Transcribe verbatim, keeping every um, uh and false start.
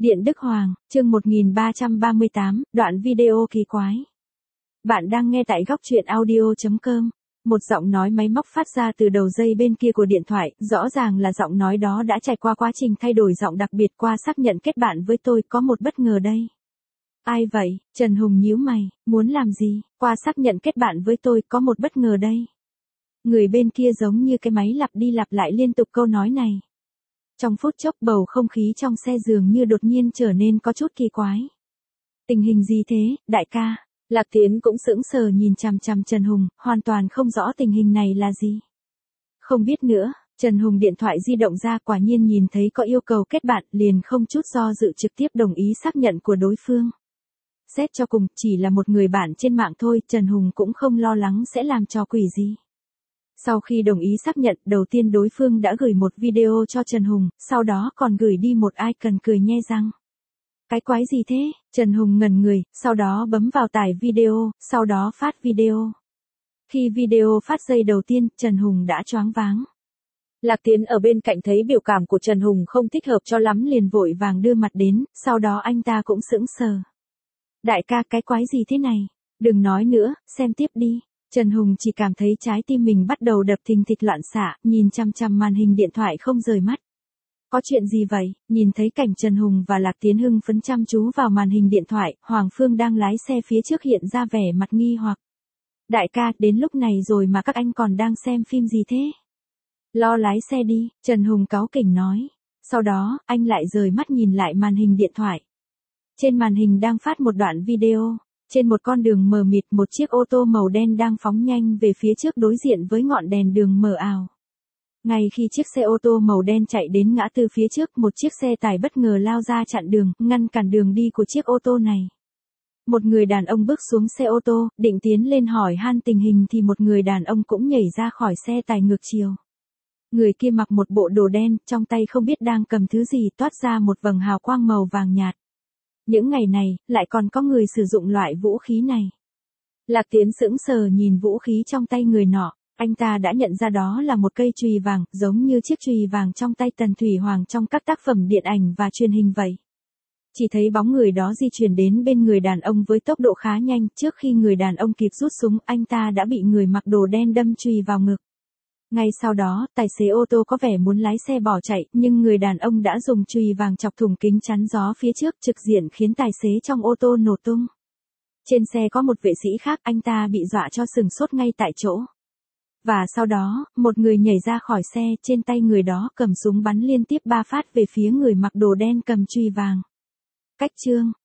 Điện Đức Hoàng, chương một nghìn ba trăm ba mươi tám, đoạn video kỳ quái. Bạn đang nghe tại góc truyện audio chấm com. Một giọng nói máy móc phát ra từ đầu dây bên kia của điện thoại, rõ ràng là giọng nói đó đã trải qua quá trình thay đổi giọng đặc biệt. Qua xác nhận kết bạn với tôi, có một bất ngờ đây. Ai vậy? Trần Hùng nhíu mày, muốn làm gì? Qua xác nhận kết bạn với tôi, có một bất ngờ đây. Người bên kia giống như cái máy lặp đi lặp lại liên tục câu nói này. Trong phút chốc bầu không khí trong xe dường như đột nhiên trở nên có chút kỳ quái. Tình hình gì thế, đại ca? Lạc Tiến cũng sững sờ nhìn chằm chằm Trần Hùng, hoàn toàn không rõ tình hình này là gì. Không biết nữa, Trần Hùng điện thoại di động ra, quả nhiên nhìn thấy có yêu cầu kết bạn, liền không chút do dự trực tiếp đồng ý xác nhận của đối phương. Xét cho cùng, chỉ là một người bạn trên mạng thôi, Trần Hùng cũng không lo lắng sẽ làm trò quỷ gì. Sau khi đồng ý xác nhận, đầu tiên đối phương đã gửi một video cho Trần Hùng, sau đó còn gửi đi một icon cười nhe răng. Cái quái gì thế? Trần Hùng ngẩn người, sau đó bấm vào tải video, sau đó phát video. Khi video phát giây đầu tiên, Trần Hùng đã choáng váng. Lạc Tiến ở bên cạnh thấy biểu cảm của Trần Hùng không thích hợp cho lắm liền vội vàng đưa mặt đến, sau đó anh ta cũng sững sờ. Đại ca, cái quái gì thế này? Đừng nói nữa, xem tiếp đi. Trần Hùng chỉ cảm thấy trái tim mình bắt đầu đập thình thịch loạn xạ, nhìn chằm chằm màn hình điện thoại không rời mắt. Có chuyện gì vậy? Nhìn thấy cảnh Trần Hùng và Lạc Tiến hưng phấn chăm chú vào màn hình điện thoại, Hoàng Phương đang lái xe phía trước hiện ra vẻ mặt nghi hoặc. Đại ca, đến lúc này rồi mà các anh còn đang xem phim gì thế? Lo lái xe đi, Trần Hùng cáu kỉnh nói. Sau đó, anh lại rời mắt nhìn lại màn hình điện thoại. Trên màn hình đang phát một đoạn video. Trên một con đường mờ mịt, một chiếc ô tô màu đen đang phóng nhanh về phía trước đối diện với ngọn đèn đường mờ ảo. Ngay khi chiếc xe ô tô màu đen chạy đến ngã tư phía trước, một chiếc xe tải bất ngờ lao ra chặn đường, ngăn cản đường đi của chiếc ô tô này. Một người đàn ông bước xuống xe ô tô, định tiến lên hỏi han tình hình thì một người đàn ông cũng nhảy ra khỏi xe tải ngược chiều. Người kia mặc một bộ đồ đen, trong tay không biết đang cầm thứ gì, toát ra một vầng hào quang màu vàng nhạt. Những ngày này, lại còn có người sử dụng loại vũ khí này. Lạc Tiến sững sờ nhìn vũ khí trong tay người nọ, anh ta đã nhận ra đó là một cây chùy vàng, giống như chiếc chùy vàng trong tay Tần Thủy Hoàng trong các tác phẩm điện ảnh và truyền hình vậy. Chỉ thấy bóng người đó di chuyển đến bên người đàn ông với tốc độ khá nhanh, trước khi người đàn ông kịp rút súng, anh ta đã bị người mặc đồ đen đâm chùy vào ngực. Ngay sau đó, tài xế ô tô có vẻ muốn lái xe bỏ chạy, nhưng người đàn ông đã dùng chùy vàng chọc thủng kính chắn gió phía trước, trực diện khiến tài xế trong ô tô nổ tung. Trên xe có một vệ sĩ khác, anh ta bị dọa cho sừng sốt ngay tại chỗ. Và sau đó, một người nhảy ra khỏi xe, trên tay người đó cầm súng bắn liên tiếp ba phát về phía người mặc đồ đen cầm chùy vàng. Cách chương